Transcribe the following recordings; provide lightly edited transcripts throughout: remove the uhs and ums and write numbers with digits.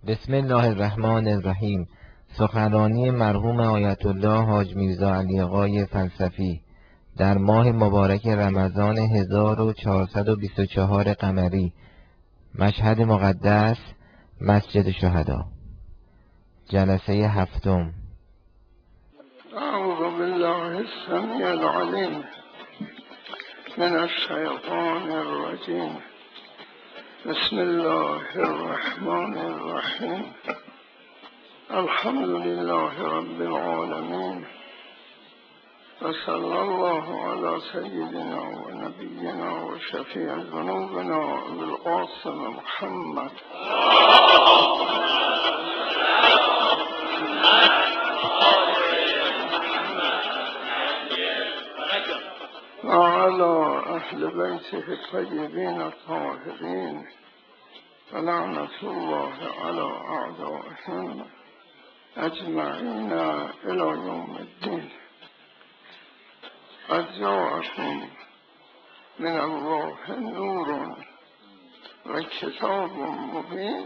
بسم الله الرحمن الرحیم. سخنرانی مرحوم آیت الله حاج میرزا علی آقای فلسفی در ماه مبارک رمضان 1424 قمری، مشهد مقدس، مسجد شهدا، جلسه هفتم. اعوذ بالله السمیع العلیم من الشیطان الرجیم. بسم الله الرحمن الرحیم. الحمد لله رب العالمین و صلی الله علی سیدنا و نبینا و شفیع ذنوبنا القاسم محمد و علی اهل بیته الطیبین الطاهرین و لعنت الله علی اعدائهم اجمعین الی یوم الدین. قد جاءکم من الله نور و کتاب مبین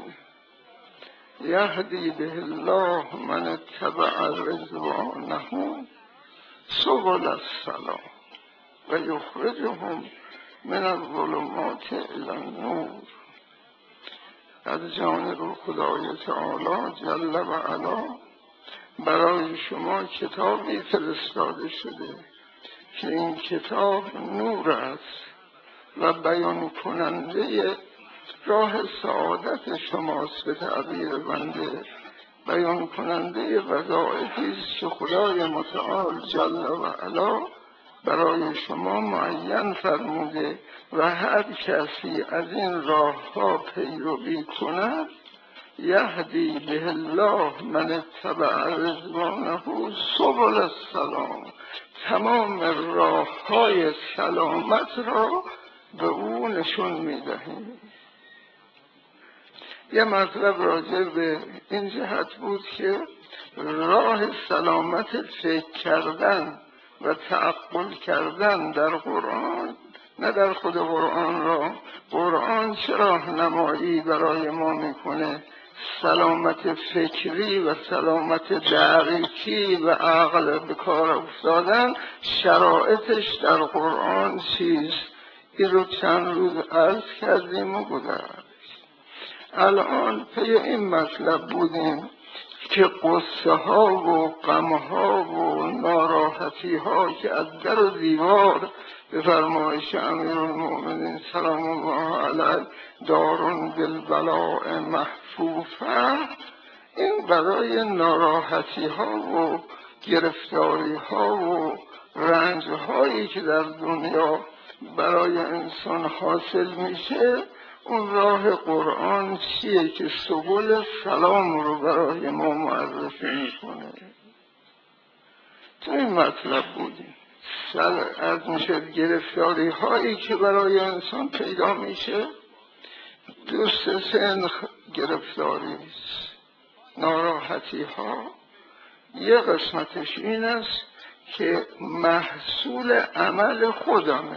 یهدی به الله من اتبع رضوانه سبل السلام و یخرجهم من الظلمات الی النور. از جانب خدای تعالی جل و علا برای شما کتابی فرستاده شده که این کتاب نور است و بیان کننده راه سعادت شماست. به تعبیر بنده بیان کننده وظایفی است که خدای متعال جل و علا برای شما معین فرموده و هر کسی از این راه ها پیروی کند یهدی به الله من اتبع رضوانه سبل السلام، تمام راه های سلامت را به او نشون میدهیم. یه مطلب راجع به این جهت بود که راه سلامت فکر کردن و تعقل کردن در قرآن، نه در خود قرآن را. قرآن چه راهنمایی برای ما میکنه؟ سلامت فکری و سلامت دقیقی و عقل به کار افتادن شرایطش در قرآن چیست؟ این رو چند روز عرض کردیم و گذشت. الان پی این مطلب بودیم که قصه ها و غم ها و ناراحتی ها که از در و دیوار به فرمایش امیرالمؤمنین سلام الله علیه دارون بالبلاء محفوفه، این برای ناراحتی ها و گرفتاری ها و رنج هایی که در دنیا برای انسان حاصل میشه، اون راه قرآن چیه که سبل سلام رو برای ما معرفی میکنه. تو این مطلب بودیم. از میشه گرفتاری هایی که برای انسان پیدا میشه، دوست سن گرفتاری است. ناراحتی ها یه قسمتش این است که محصول عمل خودمه،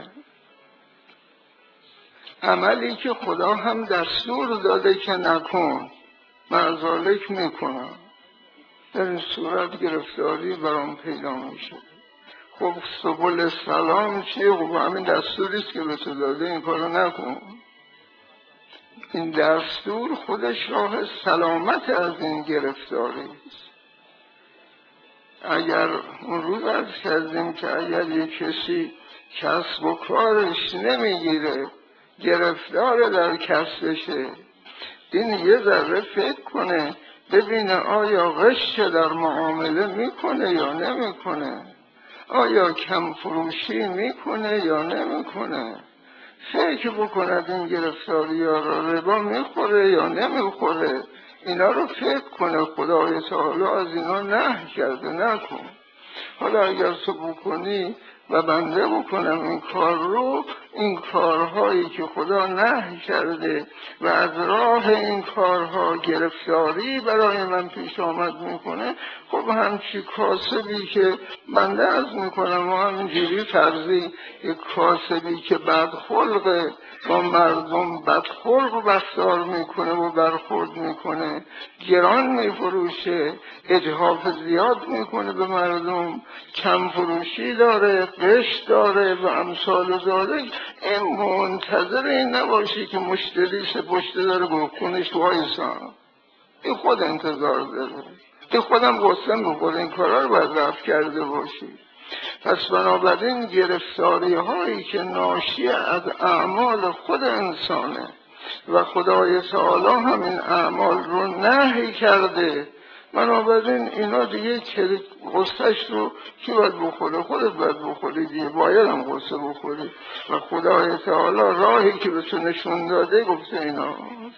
عملی که خدا هم دستور داده که نکن، معذالک میکنم. در این صورت گرفتاری برام پیدا میشه. خب سبل سلام چیه؟ خب همین دستوریست که به تو داده، این کارو نکن. این دستور خودش راه سلامت از این گرفتاری است. اگر اون روز عرض کردیم که اگر یک کسی کسب و کارش نمیگیره، گرفتار در کسبشه، این یه ذره فکر کنه ببینه آیا غش در معامله میکنه یا نمیکنه، آیا کم فروشی میکنه یا نمیکنه. فکر بکند این گرفتاری ها را ربا میخوره یا نمیخوره، اینا رو فکر کنه. خدای تعالی از اینا نهی کرده نکن. حالا اگر تو بکنی و بنده بکنم این کار رو، این کارهایی که خدا نهی کرده و از راه این کارها گرفتاری برای من پیش آمد میکنه، خب همچی کاسبی که بنده عرض میکنم و همینجوری فرضی، یک کاسبی که بدخلقه با مردم بدخلق رفتار میکنه و برخورد میکنه، گران میفروشه، اجحاف زیاد میکنه به مردم، کم فروشی داره، قش داره و امثال ذالک، این منتظر این نباشی که مشتریش پشت داره بکنش وایسا، این خود انتظار داره، این خودم غصه میخوره، این کارا رو باید رفت کرده باشی. پس بنابراین گرفتاری هایی که ناشی از اعمال خود انسانه و خدای تعالی همین اعمال رو نهی کرده، بنابراین اینا دیگه غصهش رو کی باید بخوره؟ خودت باید بخوری دیگه، باید هم غصه بخوری و خدای تعالی راهی که به تو نشون داده گفته اینا.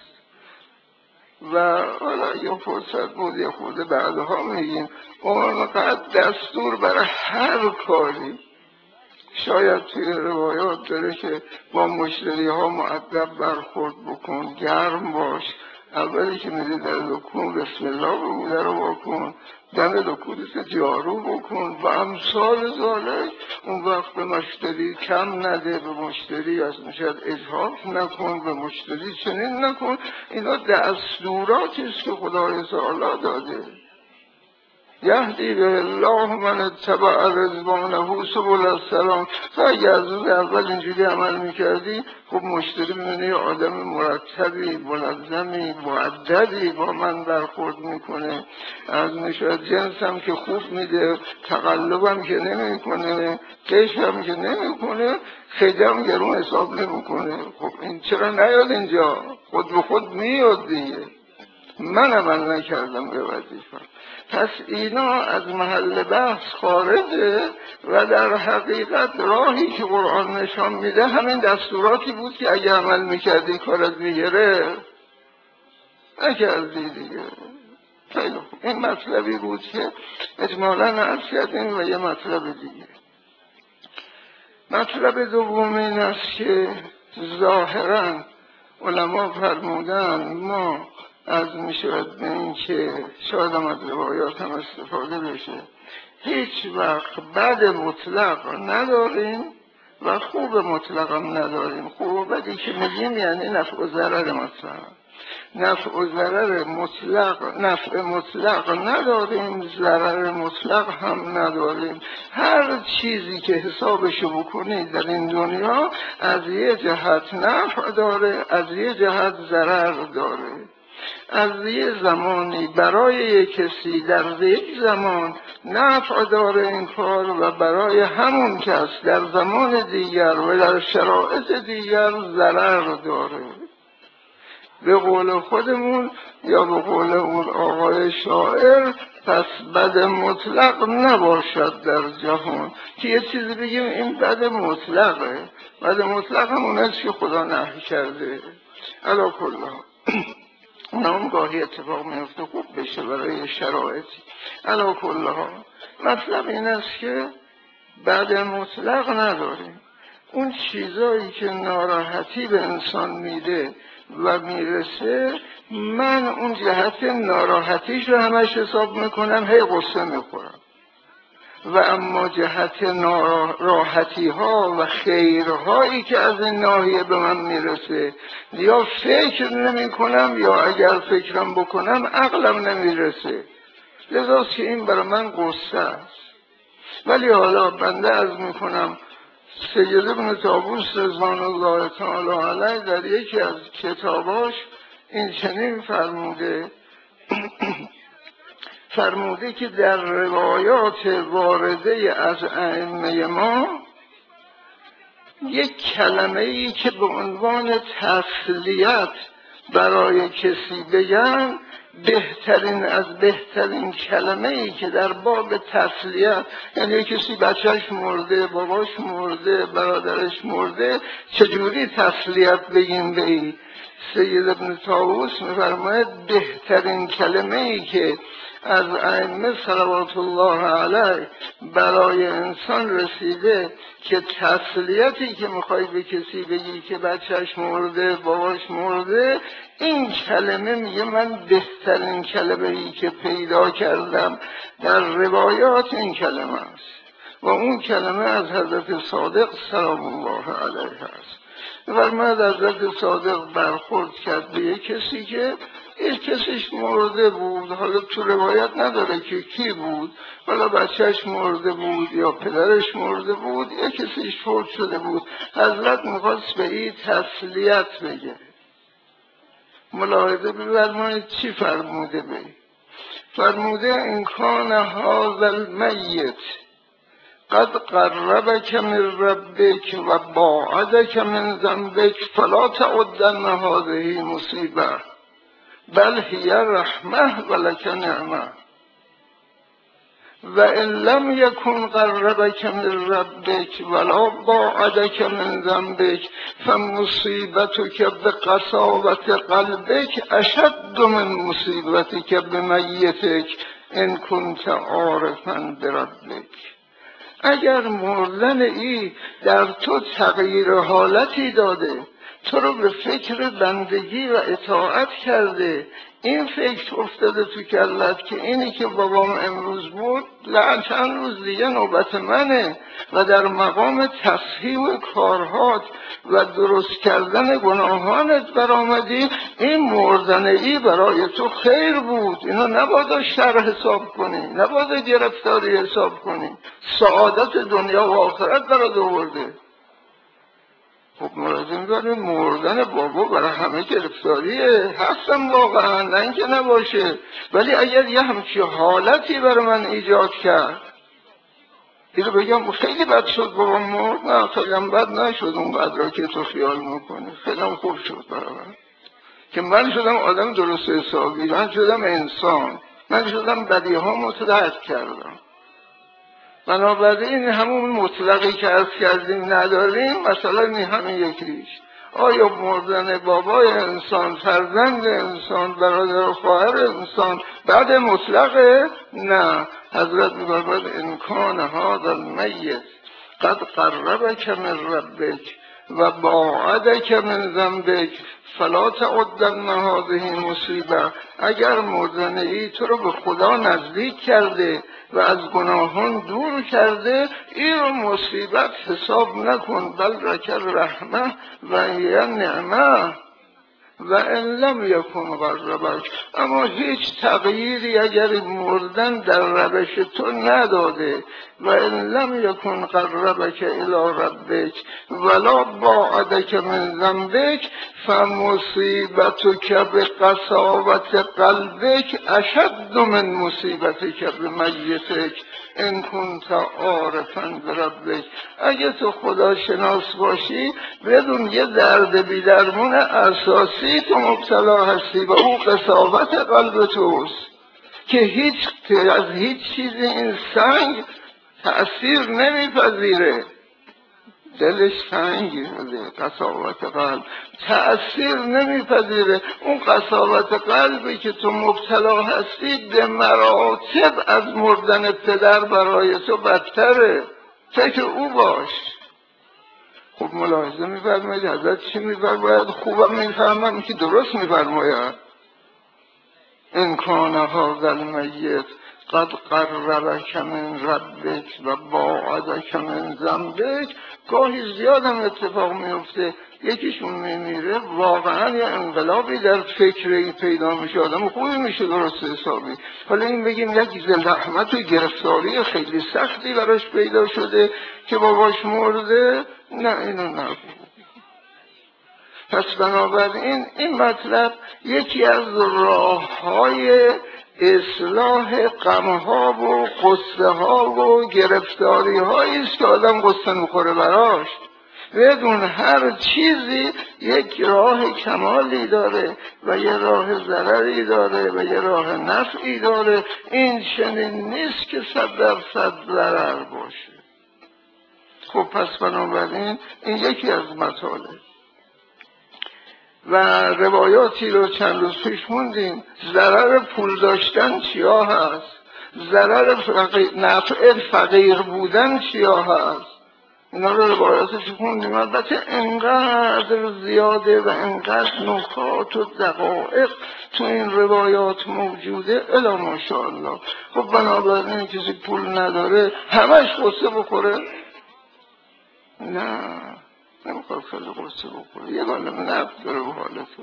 و حالا یه فرصت بود یه خورده بعدها میگیم اونقدر دستور برای هر کاری، شاید توی روایات داره که با مشتری ها مؤدب برخورد بکن، گرم باش، اولی که میری در دکون بسم الله بگو در رو بکن، دم دکونت جارو بکن و امثال ذالک. اون وقت به مشتری کم نده، به مشتری از نشد اجحاف نکن، به مشتری چنین نکن. اینا دستوراتی است که خدای تعالی داده. یهدی به الله من اتبع رضوانه سبل السلام. تا اگه از روز اول اینجوری عمل میکردی، خب مشتری میبینه یه آدم مرتبی، منظمی، معددی با من برخورد میکنه، از نشد جنسم که خوب میده، تقلبم که نمیکنه، کشم که نمیکنه، خیدم گرون حساب نمیکنه. خب این چرا نیاد اینجا؟ خود به خود میاد دیگه، من عمل نکردم به وظیفه‌ام. پس اینا از محل بحث خارجه و در حقیقت راهی که قرآن نشان میده همین دستوراتی بود که اگه عمل میکردی کارت میگره، نکردی دیگه. خیلی خوب، این مطلبی بود که اجمالاً عرض کردیم. و یه مطلب دیگه، مطلب دوم این است که ظاهراً علما فرمودن ما از میشود به این که شاید هم از روایات هم استفاده بشه، هیچ وقت بد مطلق نداریم و خوب مطلق هم نداریم. خوب و بدی که میگیم یعنی نفع و ضرر مطلق، نفع و ضرر مطلق، نفع مطلق نداریم، ضرر مطلق هم نداریم. هر چیزی که حسابشو بکنید در این دنیا از یه جهت نفع داره، از یه جهت ضرر داره. از یه زمانی برای کسی در یک زمان نفع داره این کار و برای همون کس در زمان دیگر و در شرایط دیگر ضرر داره. به قول خودمون یا به قول اون آقای شاعر، پس بد مطلق نباشد در جهان. که یه چیزی بگیم این بد مطلقه، بد مطلق همون است که خدا نهی کرده. علا کلها اونم گاهی اتفاق میفته خوب بشه برای شرایطی. علا کلها مطلب این است که بد مطلق نداریم. اون چیزایی که ناراحتی به انسان میده و میرسه، من اون جهت ناراحتیش رو همش حساب میکنم، هی غصه میخورم. و اما جهت راحتی ها و خیرهایی که از این ناحیه به من میرسه یا فکر نمی کنم یا اگر فکرم بکنم عقلم نمیرسه، لذاست که این برای من غصه است. ولی حالا بنده عرض میکنم سید ابن طاووس رضوان الله تعالی علیه در یکی از کتاباش این چنین فرموده که در روایات وارده از ائمه ما یک کلمه‌ای که به عنوان تسلیت برای کسی بگن، بهترین از بهترین کلمه‌ای که در باب تسلیت، یعنی کسی بچهش مرده، باباش مرده، برادرش مرده، چجوری تسلیت بگیم به این؟ سید ابن طاووس می‌فرماید بهترین کلمه‌ای که از ائمه صلوات الله علیه برای انسان رسیده که تسلیتی که میخوای به کسی بگی که بچهش مرده، باباش مرده، این کلمه میگه من بهترین کلمه‌ای که پیدا کردم در روایات این کلمه است و اون کلمه از حضرت صادق سلام الله علیه است. فرماید حضرت صادق برخورد کرد به یک کسی که یک کسیش مرده بود، حالا تو روایت نداره که کی بود، حالا بچهش مرده بود یا پدرش مرده بود یا کسیش فوت شده بود. حضرت میخواست به این تسلیت بگه. ملاحظه بفرمایید چی فرموده به؟ فرموده ان کان هذا المیت قد قربك من ربك و باعدك من ذنبك فلا تعدن هذه مصیبه بل هي رحمه ولك نعمه و ان لم يكن قربك من ربك ولا باعدك من ذنبك فمصيبتك بقساوة قلبك اشد من مصيبتك بميتك ان كنت عارفا بربك. اگر مردن ای در تو تغییر حالتی داده، تو رو به فکر بندگی و اطاعت کرده، این فکر افتاده تو کلت که اینی که بابام امروز بود چند روز دیگه نوبت منه و در مقام تصحیح کارهات و درست کردن گناهانت برآمدی، این مردن ای برای تو خیر بود. اینو نباید شر حساب کنی، نباید گرفتاری حساب کنی، سعادت دنیا و آخرت برات آورده. خب ملازم داره مردن بابا برای همه گرفتاریه، هستم واقعا، نه اینکه نباشه، ولی اگر یه همچین حالتی برای من ایجاد کرد اینو بگم خیلی بد شد بابا مرد، نه خیلی هم بد نشد اون بد را که تو خیال میکنی، خیلی هم خوب شد برای من که من شدم آدم درست حسابی، من شدم انسان، من شدم بدیهامو درک کردم. بنابراین همون مطلقی که عرض کردیم نداریم، مثلا این همین یکیش. آیا مردن بابای انسان، فرزند انسان، برادر و خواهر انسان بعد مطلقه؟ نه. حضرت می‌فرماید ان کان هذا المیت قد قربک من ربک و باعدک من ذنبک فلا تعدن هذه مصیبه. اگر مردن ای تو رو به خدا نزدیک کرده و از گناهان دور کرده، این رو مصیبت حساب نکن، بل رکل رحمه و هی نعمه و ان لم یکن قربک. اما هیچ تغییری اگر مردن در روش تو نداده و ان لم یکن قربک الی ربک ولا باعدک من ذنبک فمصیبتک بقساوة قلبک اشد من مصیبتک بمیتک ان کنت عارفا بربک. اگه تو خدا شناس باشی بدون یه درد بی درمون اساسی تو مبتلا هستی و او قساوت قلب توست که از هیچ چیزی این سنگ تأثیر نمیپذیره. دلش سنگی قساوت قلب تأثیر نمیپذیره. اون قساوت قلبی که تو مبتلا هستی به مراتب از مردن پدر برای تو بدتره. فکر او باش. خب ملاحظه میفرماید حضرت چی میفرماید؟ خوبم میفهمم که درست میفرماید. ان کان هذا المیت قد قربک من ربک و باعدک من ذنبک. گاهی زیاد هم اتفاق میفته یکیشون میمیره، واقعا یه انقلابی در فکری پیدا میشه، آدم خوبی میشه درست حسابی. حالا این بگیم یک زحمت و گرفتاری خیلی سختی براش پیدا شده که باباش مرده، نه اینو نگو. پس بنابراین این مطلب یکی از راه‌های اصلاح غم‌ها و غصه‌ها و گرفتاری‌هایی است که آدم غصه می‌خوره براش. بدون هر چیزی یک راه کمالی داره و یه راه ضرری داره و یه راه نفعی داره. این چنین نیست که 100% ضرر باشه. خب پس بنابراین این یکی از مطالب. و روایاتی رو چند روز پیش خوندیم. ضرر پول داشتن چیا هست، ضرر نفع فقیر بودن چیا هست، اینا رو روایاتش خوندیم. البته انقدر زیاده و انقدر نکات و دقایق تو این روایات موجوده الا ماشاءالله. خب بنابراین کسی پول نداره همش قصه بخوره؟ نه، نمیخواد خیلی قصه بخوره، یه عالم نفت داره به حال تو.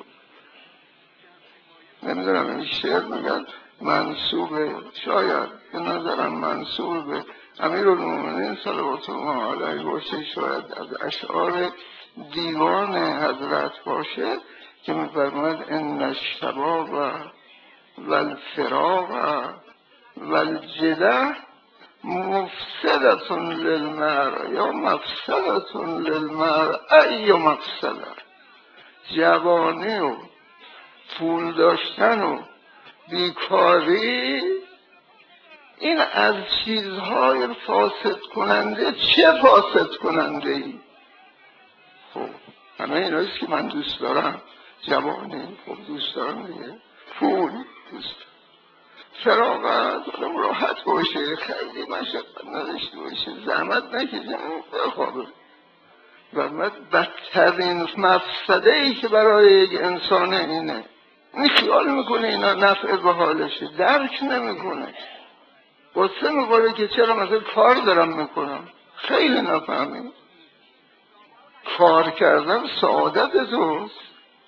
نمیدونم این شعر میگن منصوبه، شاید به نظرم منصوب به امیرالمومنین صلوات الله علیه باشه، شاید از اشعار دیوان حضرت باشه که میفرماید ان الشباب و الفراق و الجده مفسدة للمرء یا مفسدة للمرء ای مفسده. جوانی و پول داشتن و بیکاری این از چیزهای فاسد کننده. چه فاسد کننده ای؟ خب همه ایناییست که من دوست دارم. جوانی خب دوست دارم دیگه، پول دوست دارم، فراغت آدم راحت باشه، خیلی مشقت نداشته باشه، زحمت نکشه، بخوابه. و بدترین مفسده ای که برای یک انسانه اینه. این خیال میکنه اینا نفع به حالشه، درک نمیکنه، قصه میکنه که چرا مثلا کار دارم میکنم. خیلی نفهمید کار کردن سعادت توست،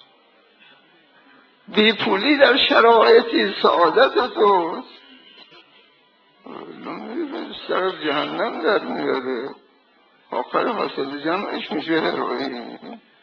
بی پولی در شرایطی سعادت توست. سر جهنم در میاره، آخر حاصل جمعش میشه هروئین،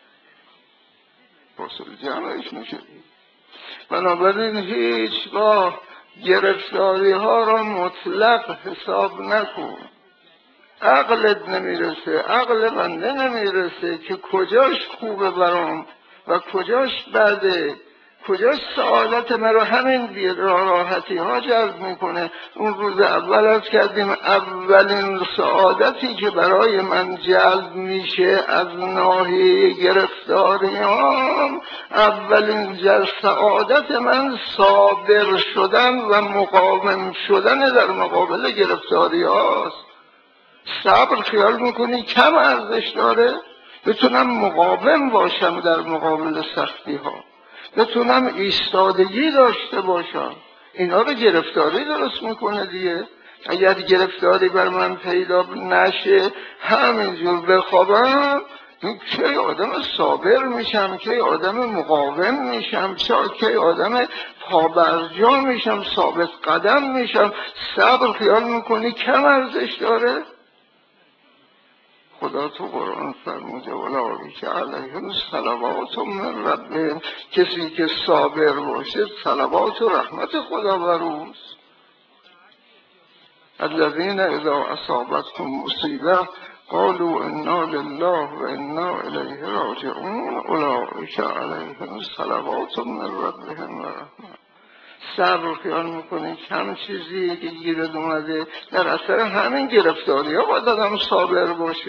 حاصل جمعش میشه. بنابراین هیچگاه گرفتاری ها را مطلق حساب نکن. عقلت نمیرسه، عقل بنده نمیرسه که کجاش خوبه برام و کجاش بده، کجاش سعادت مرا همین راحتی ها جلب میکنه. اون روز اول از کردیم اولین سعادتی که برای من جلب میشه از ناحیه گرفتاریام، اولین سعادت من صابر شدن و مقاوم شدن در مقابل گرفتاری هاست. صبر خیال میکنی کم ارزش داره؟ بتونم مقاوم باشم در مقابل سختی ها، بتونم ایستادگی داشته باشم، اینا رو گرفتاری درست میکنه دیگه. اگر گرفتاری بر من پیدا نشه همینجور بخوابم، کی آدم صابر میشم، کی آدم مقاوم میشم، کی آدم پابرجا میشم، ثابت قدم میشم. صبر خیال میکنی کم ارزش داره؟ خدا تو قرآن فرموده اولئک علیهم صلوات من ربهم، کسی که صابر باشه صلوات و رحمت خدا بر اوست. الذین اذا اصابتهم مصیبه قالوا انا لله و انا الیه راجعون اولئک علیهم صلوات من ربهم و رحمت. صبر خیال میکنه کم چیزی که گیرد اومده، در اثر همین گرفتاری ها باید آدم صابر باشه.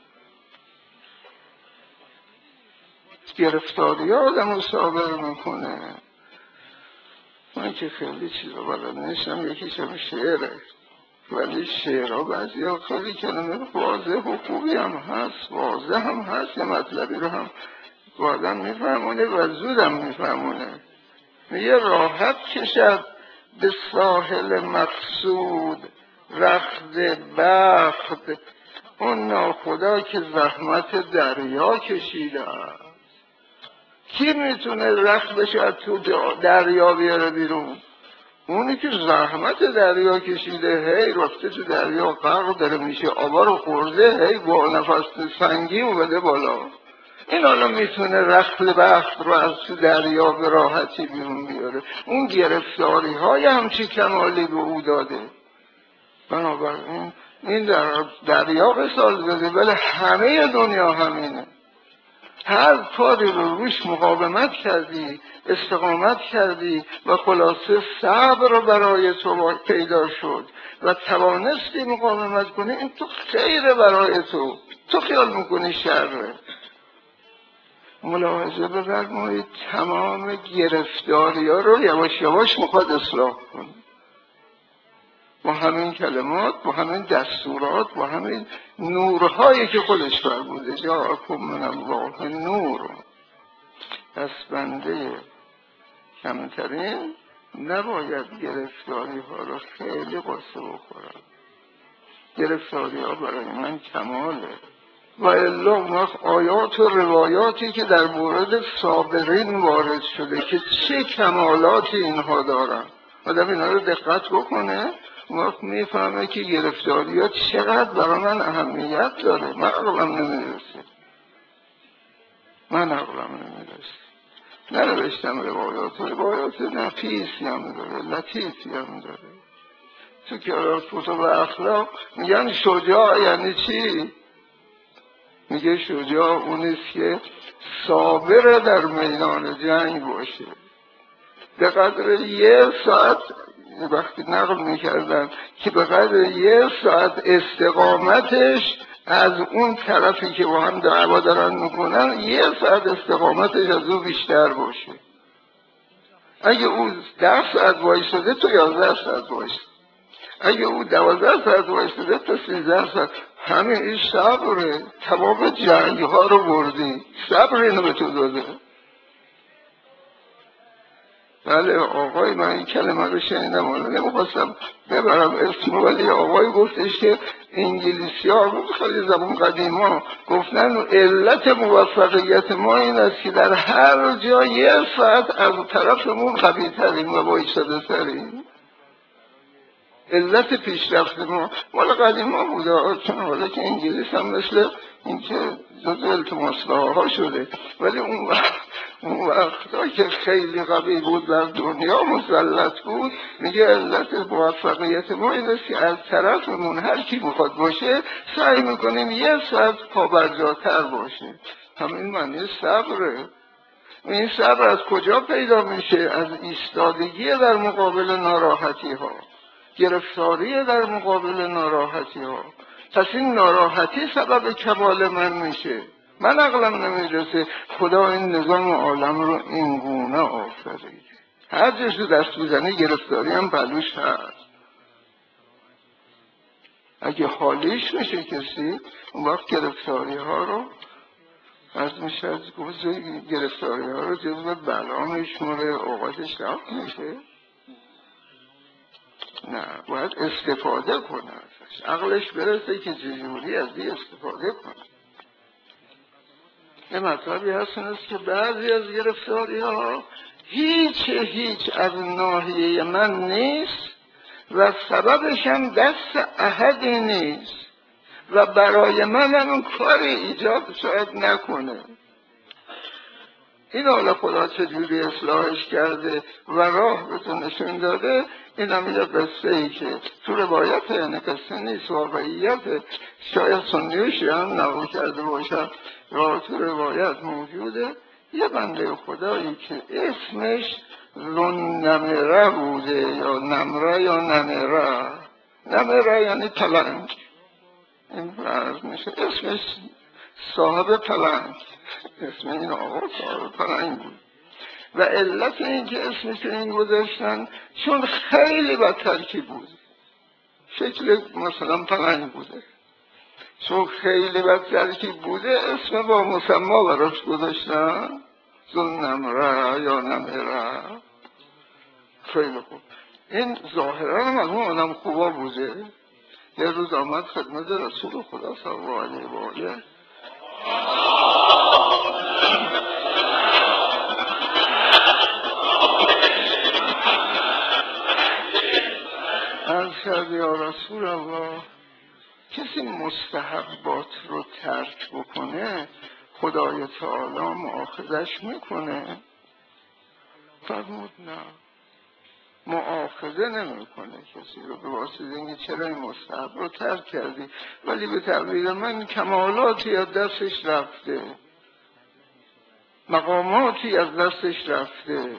گرفتاری ها آدم رو صابر میکنه. من که خیلی چیزا بلد نیستم، یکیشم شعره، ولی شعرها بعضی ها خیلی کلمه واضح و خوبی هم هست، واضح هم هست، یه مطلبی رو هم آدم میفهمونه و زودم میفهمونه. میگه راحت کشد به ساحل مقصود رخت بخت اون ناخدا که زحمت دریا کشیده. کی میتونه رختش از تو دریا بیاره بیرون؟ اونی که زحمت دریا کشیده، هی رفته تو دریا غرق داره میشه، آبا رو خورده، هی با نفس سنگی اومده بالا. این حالا میتونه رخت بخت رو از تو دریا به راحتی بیرون بیاره. اون گرفتاری های همچی کمالی به او داده. بنابراین این در دریا قصال بده، ولی همه دنیا همینه. هر کاری رو روش مقاومت کردی، استقامت کردی و خلاصه صبر برای تو پیدا شد و توانستی مقاومت کنی، این تو خیره برای تو خیال میکنی شره. ملاحظه بفرمایید تمام گرفتاری ها رو یواش یواش میخواد اصلاح کنه، با همین کلمات، با همین دستورات، با همین نورهایی که خودش فرموده جاءکم من الله نور. پس بنده کمترین نباید گرفتاری ها رو خیلی قصه بخورم. گرفتاری ها برای من کماله. و الا اون وقت آیات و روایاتی که در مورد صابرین وارد شده که چه کمالاتی اینها دارن، آدم اینا رو دقت بکنه اون وقت میفهمه که گرفتاری ها چقدر برای من اهمیت داره. من عقلم نمیرسه، ننوشتم روایات نفیسی هم داره، لطیفی هم داره. تو کتب اخلاق میگن شجاع یعنی چی؟ میگه شجاع اونیست که صابر در میدان جنگ باشه. به قدر یه ساعت وقتی نقل میکردن که به قدر یه ساعت استقامتش از اون طرفی که با هم دعوا دارن میکنن یه ساعت استقامتش از اون بیشتر باشه. اگه او 10 ساعت وایساده تو 11 ساعت وایساده، اگه او 12 ساعت وایساده تو 13 ساعت. همین این صبره. تمام جنگ ها رو بردی، صبر اینو به تو داده. بله آقای، من این کلمه رو شنیدم، نمیخواستم ببرم اسمو، ولی آقای گفتش که انگلیسی ها خیلی زبان قدیم ها گفتن علت موفقیت ما این است که در هر جا یه ساعت از طرفمون قوی ترین و وایساده ترین. علت پیشرفت ما مال قدیم ها بوده، چون حالا که انگلیس هم مثل این که جزو التماس‌ها شده، ولی اون وقتا که خیلی قوی بود در دنیا مسلط بود، میگه علت موفقیت ما این است که از طرفمون هر کی میخواد باشه سعی میکنیم یه ساعت پابرجاتر باشه. همین معنی صبره. این صبر از کجا پیدا میشه؟ از ایستادگی در مقابل ناراحتی ها، گرفتاری در مقابل ناراحتی ها. پس این ناراحتی سبب کمال من میشه. من عقلم نمیرسه خدا این نظام عالم رو این گونه آفرید. هر جاش دست بزنی گرفتاری هم پلوش هست. اگه حالیش میشه کسی اون وقت گرفتاری ها رو از میشه از گرفتاری ها رو جزو بلا میشموره، اوقاتش رفت میشه. نه، باید استفاده کنه ازش، عقلش برسه که چجوری از این استفاده کنه. یه مطلبی هست این است که بعضی از گرفتاری ها هیچ از ناحیه من نیست و سببش هم دست احدی نیست و برای من هم کاری ایجاد شاید نکنه. این حالا خدا چجوری اصلاحش کرده و راه به تو نشون داده، این هم یه قصه ای که تو روایت، یعنی قصه نیست، واقعیت، شاید سنیوشی هم نقل کرده باشن و تو روایت موجوده. یه بنده خدایی که اسمش نمره بوده، یا نمره یا نمره. نمره یعنی پلنگ، این فرض میشه اسمش صاحب پلنگ، اسم این آقا صاحب پلنگ بود. و علت این که اسمش این گذاشتن چون خیلی بد ترکیب بود، شکل مثلا پلنگ بوده، چون خیلی بد ترکیب بوده اسم با مسما براش گذاشتن، ذوالنمره یا نمره. خیلی خوب. این ظاهرا هم از اون آدم خوبا بوده. یه روز آمد خدمت رسول خدا صلی الله علیه و آله، عرض کرد یا رسول الله، کسی مستحبات رو ترک بکنه خدای تعالی مؤاخذش میکنه؟ فرمود نه، مؤاخذه نمیکنه کسی رو به واسطه اینکه چرا این مستحب رو ترک کردی، ولی به تعبیر من کمالاتی از دستش رفته، مقاماتی از دستش رفته.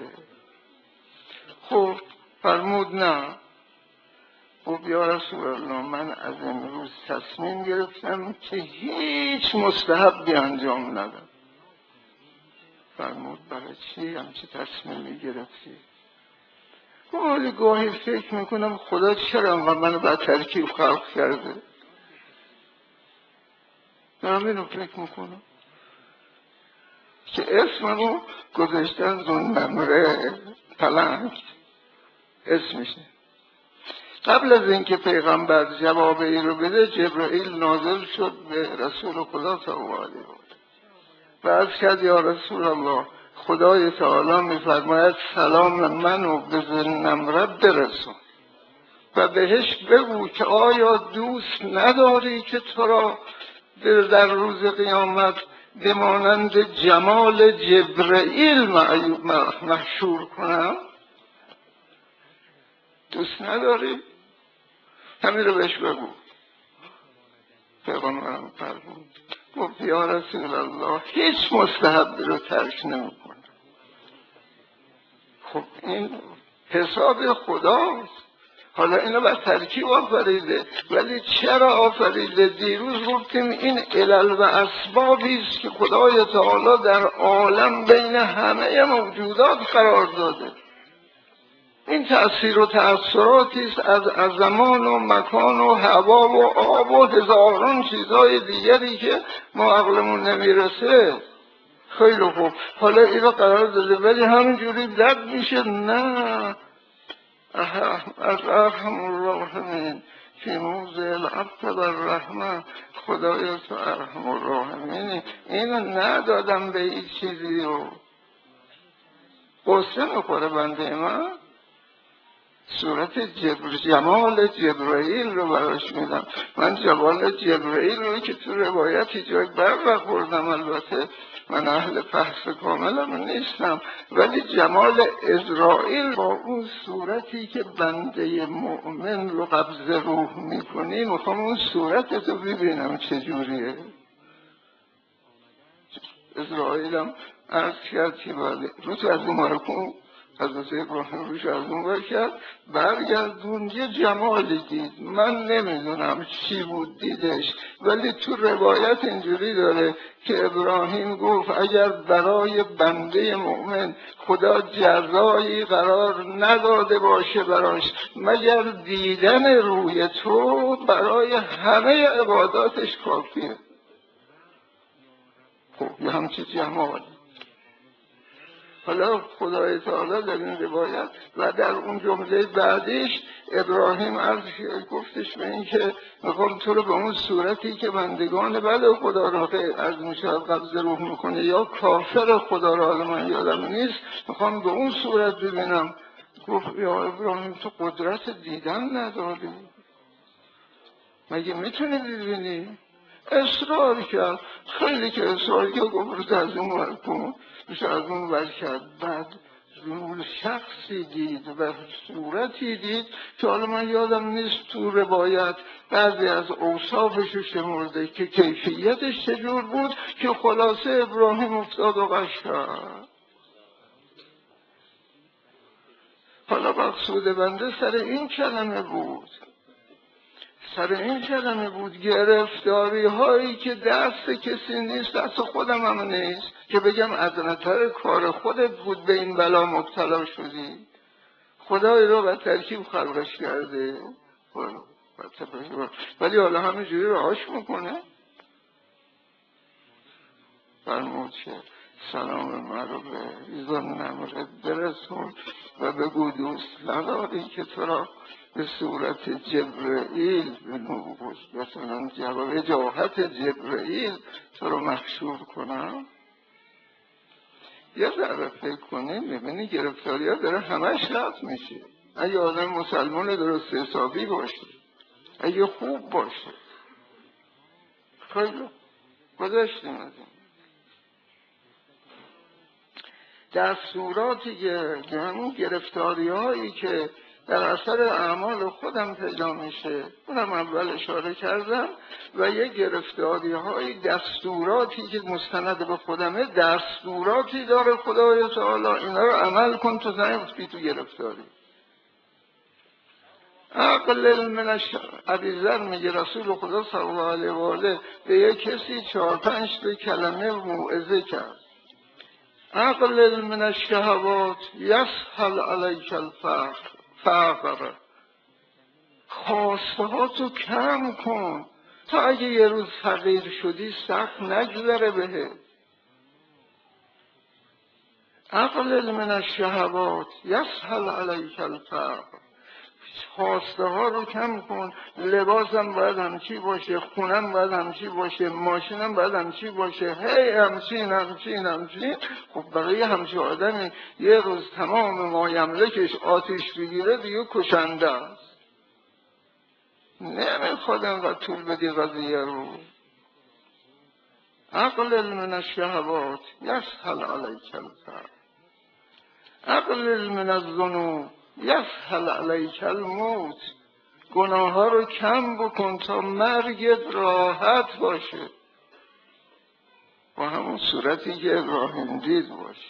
خب فرمود نه. خب یا رسول الله، من از امروز تصمیم گرفتم که هیچ مستحبی انجام ندم. فرمود برای چی همچه تصمیمی گرفتی؟ ولی گاهی فکر میکنم خدا چرا انقدر منو بر ترکیب خلق کرده؟ دارم اینو فکر میکنم که اسممو گذاشتن ذوالنمره پلنگ اسمشه. قبل از اینکه پیغمبر جواب این رو بده جبرائیل نازل شد به رسول خدا صلی الله علیه و و عرض کرد یا رسول الله خدای تعالی میفرماید سلام منو به ذوالنمره برسون و بهش بگو که آیا دوست نداری که تو را در روز قیامت به مانند جمال جبرائیل محشور کنم؟ دوست نداری؟ همین رو بهش بگو. پیغمبرم فرمود گفت یا رسول الله هیچ مستحبی رو ترک نمی‌کنم. خب این حساب خداست. حالا اینو بر ترکیب آفریده، ولی چرا آفریده؟ دیروز گفتیم این علل و اسبابی است که خدای تعالی در عالم بین همه موجودات قرار داده. این تأثیر و تأثیراتی است از زمان و مکان و هوا و آب و هزاران چیزهای دیگری که ما عقلمون نمیرسه. خیلی خوب، حالا این رو قرار داده ولی همینجوری رد میشه؟ نه، ارحم الراحمین فی موضع العطف والرحمه، خدایا تو ارحم الراحمینی. اینو ندادم به این چیزی رو قصه میخوره بنده من. صورت جمال جبرائیل رو براش میدم. من جمال جبرائیل رو که تو روایتی جای برخوردم، البته من اهل فحص کاملم نیستم، ولی جمال اسرائیل با اون صورتی که بنده مؤمن رو قبض روح میکنی، میخوام اون صورت رو ببینم چجوریه. اسرائیلم عرض کرد که بله روز از اون مرکون حضرت ابراهیم روش از اون کرد، برگردون یه جمالی دید، من نمیدونم چی بود دیدش، ولی تو روایت اینجوری داره که ابراهیم گفت اگر برای بنده مؤمن خدا جزایی قرار نداده باشه براش مگر دیدن روی تو، برای همه عباداتش کافیه. خب یه همچی جمالی. حالا خدای تعالی در این روایت و در اون جمله بعدش ابراهیم گفتش به این که میخوام تو رو به اون صورتی که بندگان بله خدا را از میشود قبض روح میکنه یا کافر خدا را، حالا من یادم نیست، میخوام به اون صورت ببینم. گفت یا ابراهیم تو قدرت دیدن نداری، مگه میتونی ببینی؟ اصرار کرد، خیلی که اصرار کرد، گفت از اون ور کن، میشه از اون ور کرد. بعد اون شخصی دید و صورتی دید که حالا من یادم نیست تو روایت بعضی از اوصافش رو شمرده که کیفیتش چجور بود که خلاصه ابراهیم افتاد و غش کرد. حالا مقصود بنده سر این کلمه بود، سر این کلمه بود گرفتاری هایی که دست کسی نیست، دست خودم هم نیست که بگم از نظر کار خودت بود به این بلا مبتلا شدی. خدای رو به ترکیب خلقش کرده ولی حالا همینجوری راهاش میکنه. فرمود که سلام من رو به ذوالنمره برسون و بگو دوست نداری که تو را به صورت جبرائیل مثلا وجاهت جبرائیل تو رو محشور کنم. یه ذره فکر کنیم میبینی گرفتاری ها داره همش رفت میشه. اگه آدم مسلمان درست حسابی باشه، اگه خوب باشه، خیلی گذاشتیم از این دستوراتی که همون گرفتاری هایی که در اثر اعمال خودم پیدا میشه، اونم اول اشاره کردم، و یه گرفتاری های دستوراتی که مستند به خودمه، دستوراتی داره خدای تعالی اینا رو عمل کن تو نیفتی تو گرفتاری. عقل من ابیذر میگه رسول خدا صلی الله علیه و آله به یه کسی 4-5 کلمه موعظه کرد. اقلل من الشهوات یسهل علیک الفقر. خواسته ها تو کم کن تا اگه یه روز فقیر شدی سخت نگذره بهت. اقلل من الشهوات یسهل علیک الفقر. خواسته ها رو کم کن. لباسم باید همچی باشه، خونم باید همچی باشه، ماشینم باید همچی باشه، هی همچین. خب برای همچی آدمی یه روز تمام مایملکش آتیش بگیره دیگه کشنده است. نمیخواد انقدر طول بدی قضیه رو. اقلل من الشهوات یسهل علیک الفقر. اقلل من الذنوب یسهل علیک الموت. گناه ها رو کم بکن تا مرگت راحت باشه، با همون صورتی که ابراهیم دید باشه.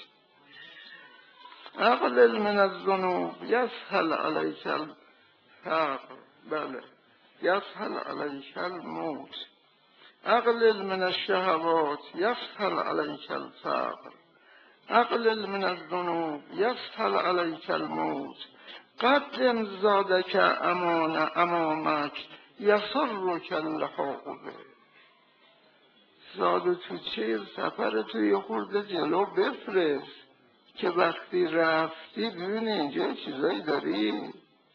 اقلل من الذنوب یسهل علیک الفقر. بله، یسهل علیک الموت. اقلل من الشهوات یسهل علیک الفقر. اقلل من الذنوب یسهل علیک الموت. قدم زادک امامک یسرک اللحاق به. زاد تو چه سفر تو یه خورده جلو بفرست که وقتی رفتی ببینی اینجا چیزایی داری.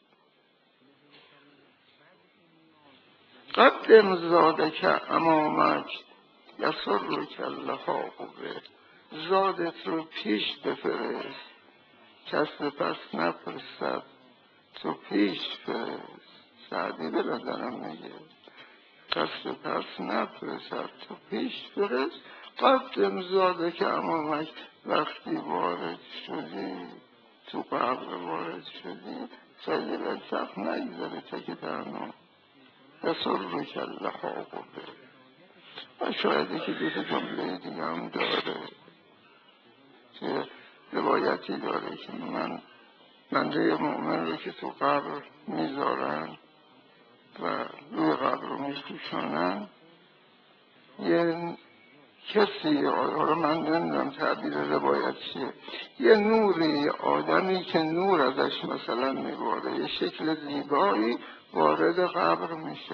قدم زادک امامک یسرک اللحاق به. زادت رو پیش بفرست، کس به پس نفرستد، تو پیش فرست. سعدی برادرم میگه کس به پس نفرستد، تو پیش فرست. قدم زادک امامک. وقتی وارد شدی تو قبر، وارد شدی خیلی به سخت نگذاره تک تنها. یسرک اللحاق به. و شاید که دوتا جمله دیگه هم داره که روایتی داره که بنده مؤمن رو که تو قبر میذارن و روی قبر رو میپوشانن، یه کسی، حالا من نمیدونم تعبیر روایت چیه، یه نوری، آدمی که نور ازش مثلا میباره، یه شکل زیبایی وارد قبر میشه.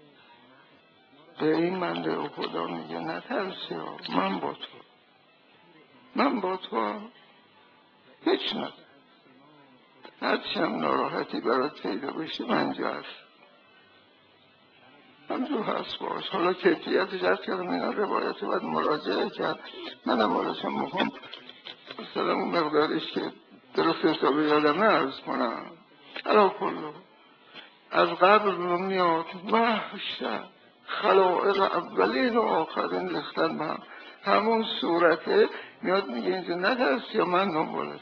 به این بنده خدا میگه نترسی، من با تو هیچ ندارم، هرچی هم ناراحتی برات پیدا بشه من جا هست، من جو هست باش. حالا کیفیتش هست کردم اینا روایت باید مراجعه کرد. منم حالشم میخوام مثلا اون مقدارش که درست حسابی یادمه عرض کنم. علا کلو از قبل رو میاد وحشت خلائق اولین و آخرین ریختن به هم، همون صورته میاد میگه اینجا نترس یا من دنبالت.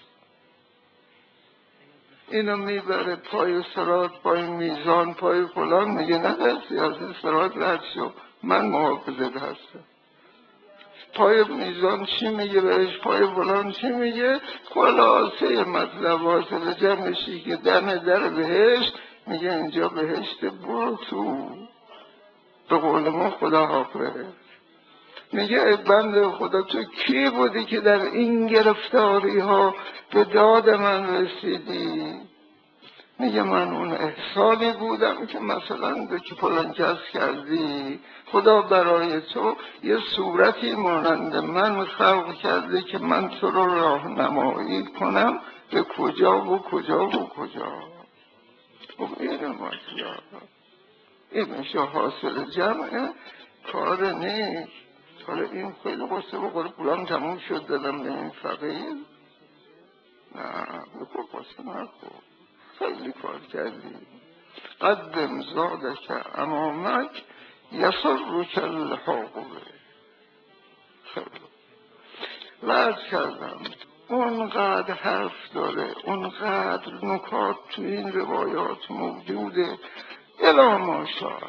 اینو میبره پای صراط، پای میزان، پای فلان، میگه نترسی از این صراط رد شو، من محافظت هستم. پای میزان چی میگه بهش، پای فلان چی میگه، خلاصه مطلب حاصل جمعشی که دم در بهشت، میگه اینجا بهشت، برو تو. به قول ما خدا حافظ. میگه ای بنده خدا تو کی بودی که در این گرفتاری ها به داد من رسیدی؟ میگه من اون احسانی بودم که مثلا به که فلان کس کردی، خدا برای تو یه صورتی مانند من خلق کرده که من تو رو راهنمایی کنم به کجا و کجا و کجا. خب اینه مطلب، این میشه حاصل جمع کار نیست. حالا این خیلی قصه بخوره پولم تموم شد دادم به این فقیر، نه بخور قصه نکن، خیلی کار کردی. قدم زادک امامک یسرک اللحاق به. خیلی لعظ کردم اونقدر حرف داره، اونقدر نکات تو این روایات موجوده، الا ماشاءالله،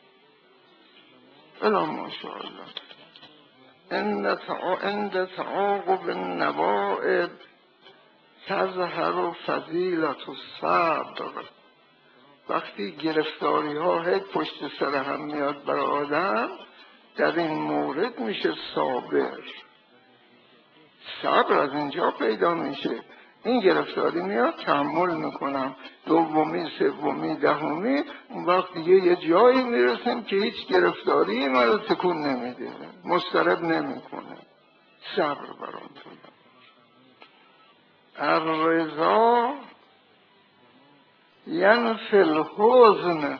الا ماشاءالله. عند تعاقب النوائب تظهر فضیلت الصبر. وقتی گرفتاری ها هی پشت سر هم میاد برای آدم، در این مورد میشه صابر. صبر از اینجا پیدا میشه. این گرفتاری میاد تحمل میکنم، دومی، سومی، دهمی، اون وقت دیگه یه جایی میرسیم که هیچ گرفتاری ما رو تکون نمیده، مضطرب نمیکنه. صبر برام تویم. الرضا ینفی الحزن،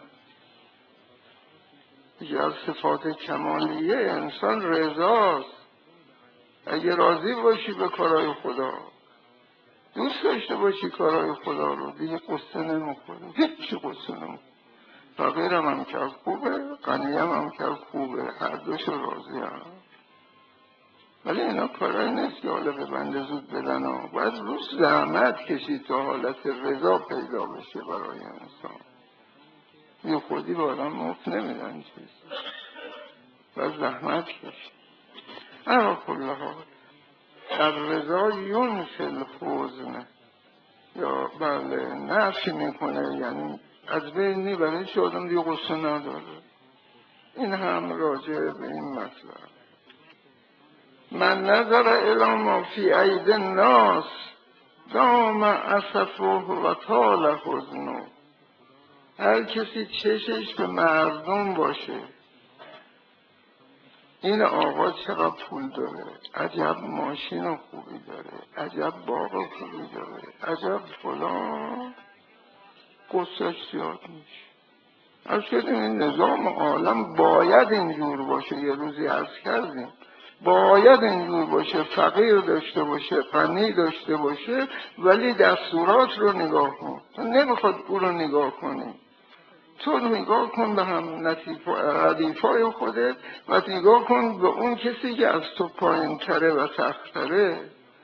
یکی از صفات کمالیه انسان رضاست. اگه راضی باشی به کارهای خدا، دوست داشته باشی کارهای خدا رو، دیگه قصه نمیخوری، هیچی قصه نمیخوری. فقیرم هم کرد خوبه، غنیم هم کرد خوبه، هر دوشو راضی هم. ولی اینا کارهای نیست که حالا به بنده زود بدن ها. باید روز زحمت کشید تا حالت رضا پیدا بشه برای انسان. یه خودی با آدم مفت نمیدن چیز، باید زحمت کشید. اما کله ها در رضا ینفی الحزن، یا بله نفی میکنه، یعنی از بین میبره، هیچ آدم دیگه غصه نداره. این هم راجع به این مطلب. من نظر الی ما فی عید الناس دام اسفه و طال حزنه. هر کسی چشش به مردم باشه، این آقا چقدر پول داره، عجب ماشین خوبی داره، عجب باغ خوبی داره، عجب فلان، قصهش زیاد میشه. از کردیم این نظام عالم باید اینجور باشه. یه روزی عرض کردیم باید اینجور باشه، فقیر داشته باشه، غنی داشته باشه، ولی دستورات رو نگاه کن. تو نمیخواد او رو نگاه کنی، تو نگاه کن به هم ردیفای خودت و نگاه کن به اون کسی که از تو پایین تره و سخت تره.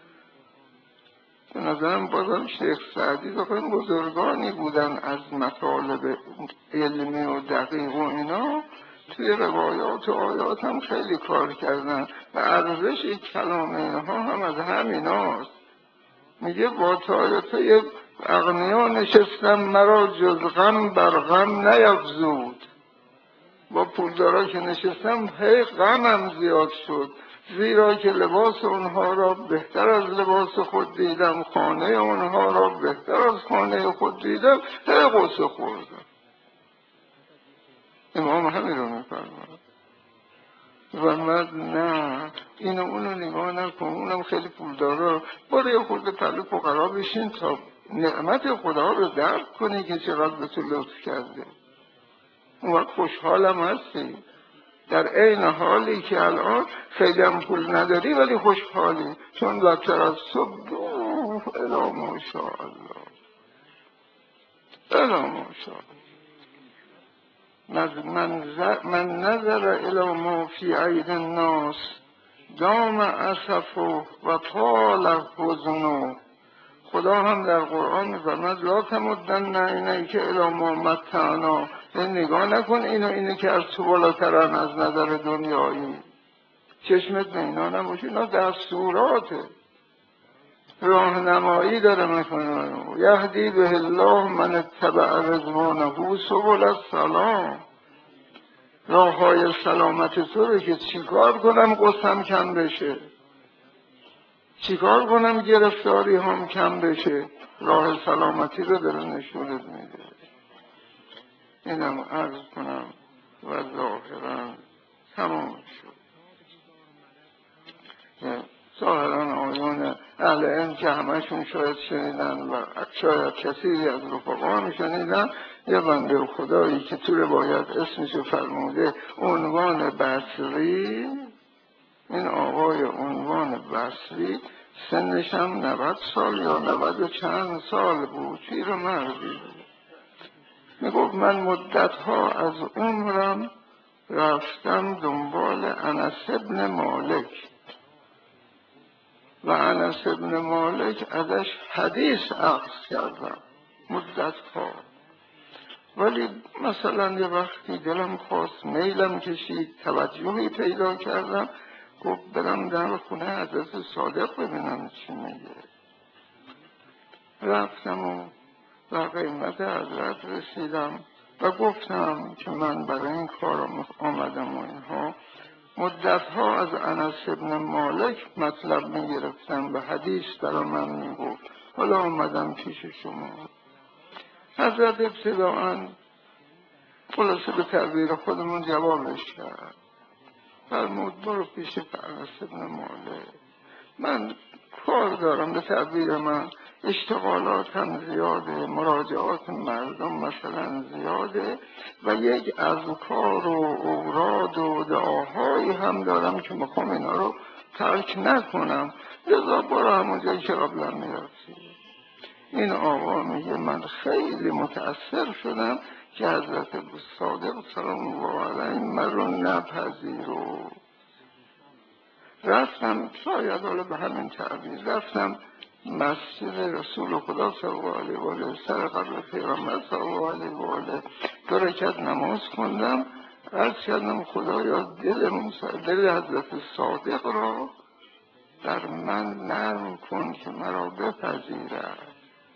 به نظرم بازم شیخ سعدی بخواهیم بزرگانی بودن از مطالب علمی و دقیق و اینا، توی روایات و آیات هم خیلی کار کردن و ارزش کلام اینها هم از همین هاست. میگه با طایفه اغنیا نشستم مرا جز غم بر غم نیفزود. با پولدارا که نشستم هی غمم زیاد شد، زیرا که لباس اونها را بهتر از لباس خود دیدم، خانه اونها را بهتر از خانه خود دیدم، هی غصه خوردم. امام همین رو میفرماید. و من نه اینو اونو نگاه نکن، اونم خیلی پولدارا، برو یه خورده پلو فقرا بشین تا نعمت خدا رو درک کنی که چقدر به تو لطف کرده. اون وقت خوشحالم هستی، در عین حالی که الان خیلی هم پول نداری ولی خوشحالی، چون بدتر از صبح الا ماشاءالله، الا ماشاءالله. من نظر الی ما فی عید الناس دام اسفه و طال حزنه. خدا هم در قرآن می‌فرماید لا تمدن عینیک الی ما متعنا، نگاه نکن اینو که از تو بالاترن از نظر دنیایی، چشمت به اینا نباشه. اینا دستوراته، راهنمایی داره میکنه. یهدی به الله من اتبع رضوانه سبل السلام. راه های سلامت تو رو که چیکار کنم قصم کم بشه، چیکار کنم گرفتاری هم کم بشه، راه سلامتی رو داره نشونت میده. اینم عرض کنم و ظاهرا تمام شد. ظاهرا آیون اهل علم که همشون شاید شنیدن و شاید کثیری از رفقا شنیدن، یه بنده خدایی که تو روایت اسمشو فرموده عنوان بصری، این آقای عنوان بصری سنش هم 90 سال یا 90 و چند سال بود، پیر مردی بود. میگفت من مدتها از عمرم رفتم دنبال انس ابن مالک و انس ابن مالک ازش حدیث اخذ کردم مدتها، ولی مثلا یه وقتی دلم خواست، میلم کشید، توجهی پیدا کردم، گفت برم در خونه حضرت صادق ببینم چی میگه. رفتم و قیمت حضرت رسیدم و گفتم که من برای این کار آمدم و اینها. مدتها از انس ابن مالک مطلب میگرفتم و حدیث برای من میگفت. حالا آمدم پیش شما. حضرت ابتداعاً خلاصه به تعبیر خودمون جوابش کرد. فرمود برو پیش انس ابن مالک، من کار دارم، به تعبیر من اشتغالاتم زیاده، مراجعات مردم مثلا زیاده و یک اذکار و اوراد و دعاهایی هم دارم که میخوام اینا رو ترک نکنم، لذا برو همون جایی که قبلا میرفتی. این آقا میگه من خیلی متأثر شدم که حضرت صادق سلام الله علیه من رو نپذیرو. رفتم، شاید حالا به همین تعبیر، رفتم مسجد رسول خدا صلی الله علیه و آله سر قبر پیغمبر صلی الله علیه و آله 2 رکعت نماز خوندم، عرض کردم خدایا دل حضرت صادق را در من نرم کن که مرا بپذیرد.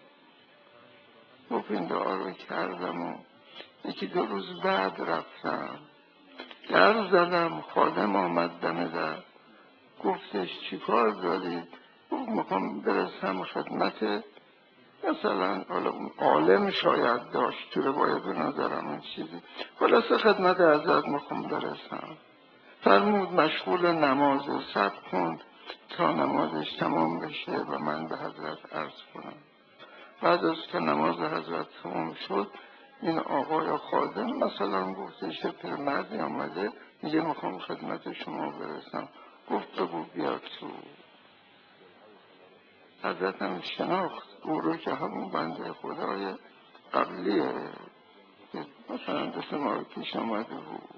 گفت این دعا رو کردم و 1-2 روز بعد رفتم در زدم، خادم آمد دم در، گفتش چی کار دارید؟ گفت میخوام برسم خدمت مثلا عالم شاید داشت تو روایت به نظرم این چیزی، خلاصه خدمت حضرت میخوام برسم. فرمود مشغول نماز و صبر کن تا نمازش تمام بشه و من به حضرت عرض کنم. بعد از که نماز حضرت تمام شد این آقای خادم مثلا گفتش پیرمردی آمده میگه میخوام خدمت شما برسم. گفت بگو بیاد تو. حضرت هم شناخت او رو که همون بنده خدای قبلیه که مثلا 2 ماه پیش آمده بود.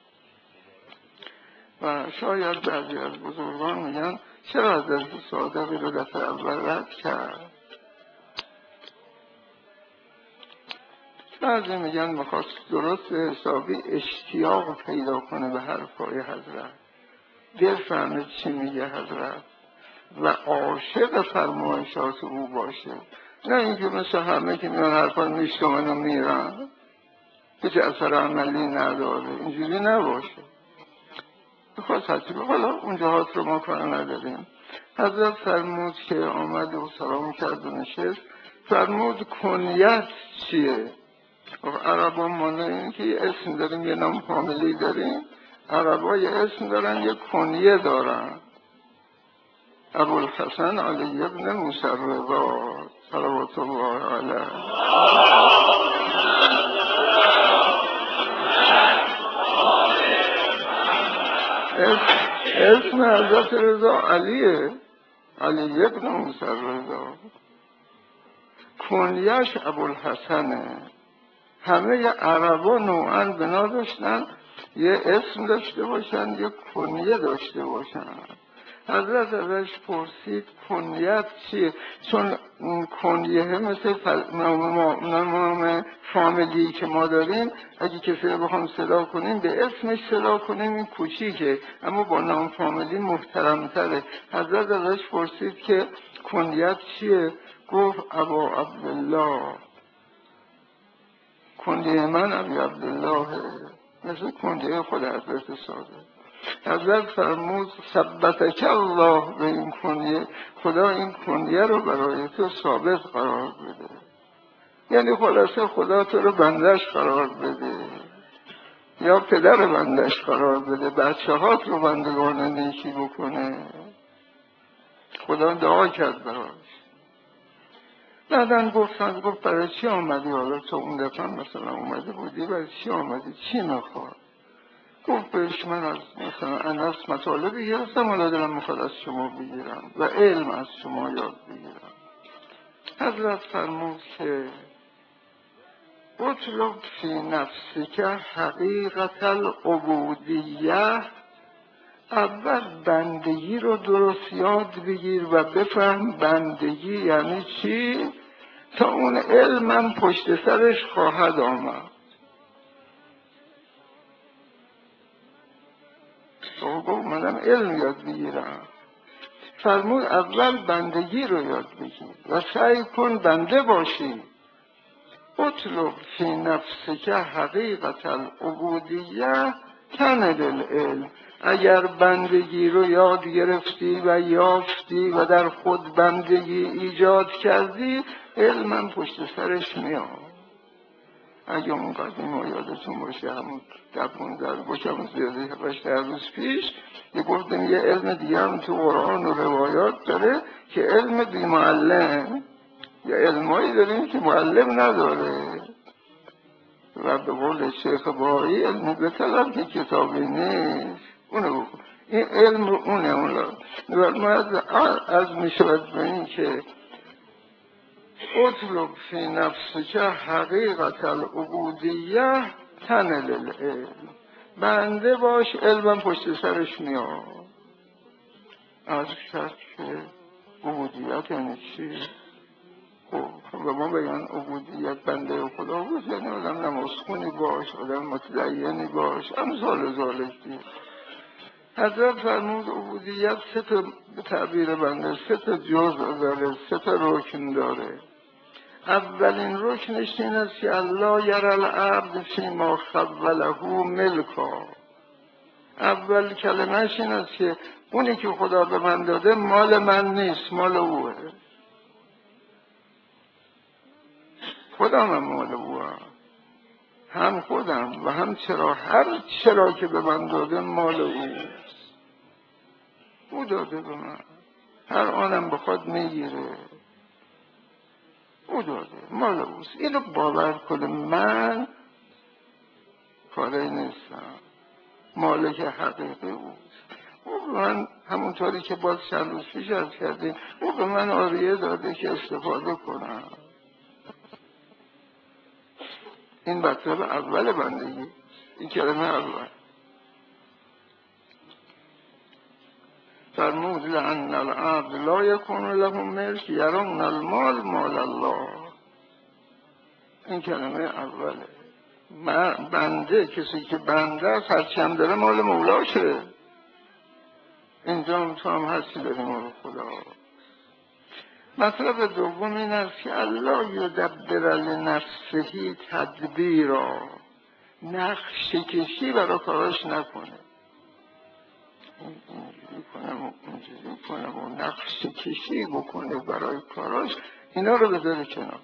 و شاید بعضی از بزرگان میگن چرا حضرت صادقی رو دفعه اول رد کرد؟ بعضی میگن میخواست درست حسابی اشتیاق پیدا کنه به حرفای حضرت، بفهمه چی میگه حضرت و عاشق فرمایشات او باشه، نه اینکه مثل همه که میان حرفا میشتمن و میرن هیچ اثر عملی نداره، اینجوری نباشه. بخواست حتی حالا اونجاهات رو ما کار نداریم. حضرت فرمود که آمد و سلام کرد و نشست. فرمود کنیت چیه؟ عربا مانه این که یه اسم داریم یه نام فامیلی داریم، عربا یه اسم دارن یه کنیه دارن. ابوالحسن علی ابن موسی الرضا صلوات الله علیه اسم حضرت رضا علیه، علی ابن موسی الرضا، کنیش ابوالحسنه. همه عربا نوعا بنا داشتن یه اسم داشته باشن یه کنیه داشته باشن. حضرت ازش پرسید کنیت چیه؟ چون کنیه مثل نام فامیلی که ما داریم اگه کسی رو بخوام صدا کنیم به اسمش صدا کنیم این کوچیکه، اما با نام فامیلی محترمتره. حضرت ازش پرسید که کنیت چیه؟ گفت ابا عبدالله، کنیه من ابی عبدالله، مثل کنیه خود حضرت صادق. حضرت فرمود ثبتک الله به این کنیه، خدا این کنیه رو برای تو ثابت قرار بده، یعنی خلاصه خدا تو رو بندش قرار بده یا پدر بندش قرار بده، بچه هات رو بندگان نیکی بکنه. خدا دعا کرد براش. بعدن گفت برای چی آمدی؟ حالا تو اون دفعه مثلا اومده بودی برای چی آمدی؟ چی میخواد؟ گفت بهش من از مثلا انس مطالبی گرفتم، حالا دلم میخواد از شما بگیرم و علم از شما یاد بگیرم. حضرت فرمود که اطلب فی نفسک حقیقت العبودیه، اول بندگی رو درست یاد بگیر و بفهم بندگی یعنی چی، تا اون علمم پشت سرش خواهد آمد. گفت منم علم یاد بگیرم. فرمود اول بندگی رو یاد بگیر و سعی کن بنده باشی. اطلب فی نفسک حقیقت العبودیه تنل العلم. اگر بندگی رو یاد گرفتی و یافتی و در خود بندگی ایجاد کردی، علمم پشت سرش میاد. اگه اون قدیم یادتون باشه، همون 15 باشم زیاده 18 روز پیش یه گفتم یه علم دیگه هم تو قرآن و روایات داره که علم بی معلم، یا علمایی داریم که معلم نداره. و به قول شیخ بهایی علم بطلب که کتابی نیست، اونو بکن. این علم اونه. و ما از میشود به این که اطلب فی نفسک حقیقت العبودیه تنل العلم. بنده باش، علمم پشت سرش میاد. از شک عبودیت یعنی چی؟ خب به ما بگن عبودیت بنده خدا بود، یعنی آدم نمازخونی باش، آدم متدینی باش، امثال ذالک دید. حضرت فرمود عبودیت سه تا، به تعبیر بنده 3 تا جزء داره، 3 تا رکن داره. اولین رکنش این است که الله یری العبد فیما خوله ملکا. اول کلمهش این است که اونی که خدا به من داده مال من نیست، مال اوه. خودم هم مال اوه، هم خودم و هم هر چرا که به من داده مال اوست. او داده به من، هر آنم بخواد میگیره. او داده، مال اوست. اینو باور کنه، من کاری نیستم، مالک حقیقی اوست. او به من، همونطوری که باز چند روز پیش عرض کردیم، او به من عاریه داده که استفاده کنم. این مطلب اول بندگی، این کلمه اول. فرمود لأن العبد لا یکون له ملک یرون المال مال الله. این کلمه اوله. بنده، کسی که بنده است، هرچی هم داره مال مولاشه. اینجا هم تو هم هرچی داری مال خدا. مطلب دوم این است که الله یدبر لنفسه تدبیرا. نقشه کشی برای کاراش نکنه. اینجوری کنم و اونجوری کنم و نقشه کشی بکنه برای کاراش، اینا رو بذاره کنار.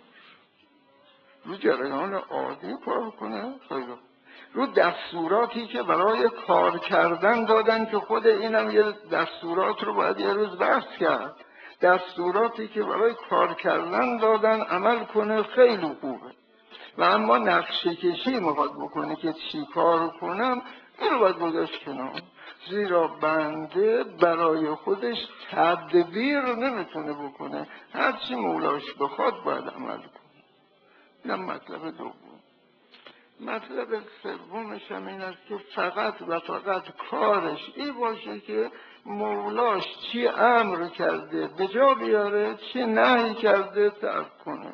رو جریان عادی کار کنه، خیلی رو دستوراتی که برای کار کردن دادن که خود اینم یه دستورات رو باید یه روز بحث کرد. دستوراتی که برای کار کردن دادن عمل کنه، خیلی خوبه. و اما نقشه کشی میخواد بکنه که چی کار کنم، این رو باید گذاشت کنار. زیرا بنده برای خودش تدبیر نمیتونه بکنه، هرچی مولاش بخواد باید عمل کنه. اینم مطلب دوم. مطلب سومش هم این است که فقط و فقط کارش این باشه که مولاش چی امر کرده به جا بیاره، چی نهی کرده ترک کنه.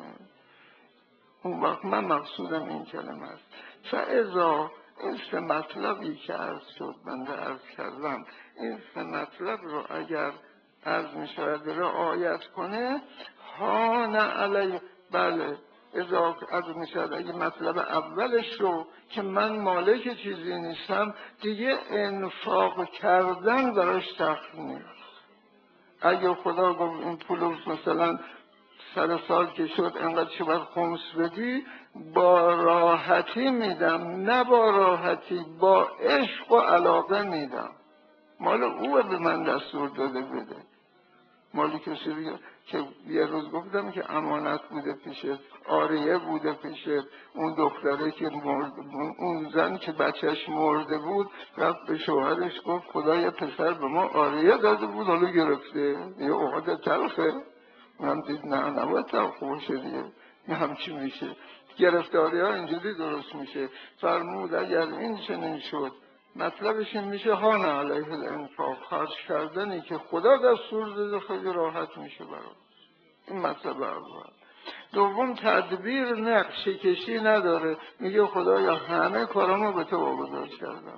اون وقت من مقصودم این کلمه است. فاذا این 3 مطلبی که عرض شد، بنده عرض کردم، این 3 مطلب رو اگر عرض می شود رعایت کنه، هان علی، بله، اذا عرض می شود اگه مطلب اولش رو که من مالک چیزی نیستم، دیگه انفاق کردن براش سخت نیست. اگه خدا گفت این پولو مثلا سر سال که شد انقدر چه باید خمس بدی، با راحتی میدم، نه با راحتی، با عشق و علاقه میدم. مال اوه به من دستور داده بده. مالی کسی دیگه که یه روز گفتم که امانت بوده پیشت، عاریه بوده پیشت، اون دختره که اون زن که بچهش مرده بود رفت به شوهرش گفت خدا یه پسر به ما عاریه داده بود، حالا گرفته، یه عقد تلخه. اونم دید نه، نباید تلخ باشه دیگه، این همچی میشه. گرفتاری ها اینجوری درست میشه. فرمود اگر این چنین شد، مطلبش این میشه هان علیه الانفاق، خرج کردنی که خدا دستور داده خیلی راحت میشه برای. این مطلب اول. دوم، تدبیر نقشه کشی نداره، میگه خدایا همه کارامو به تو واگذار کردم،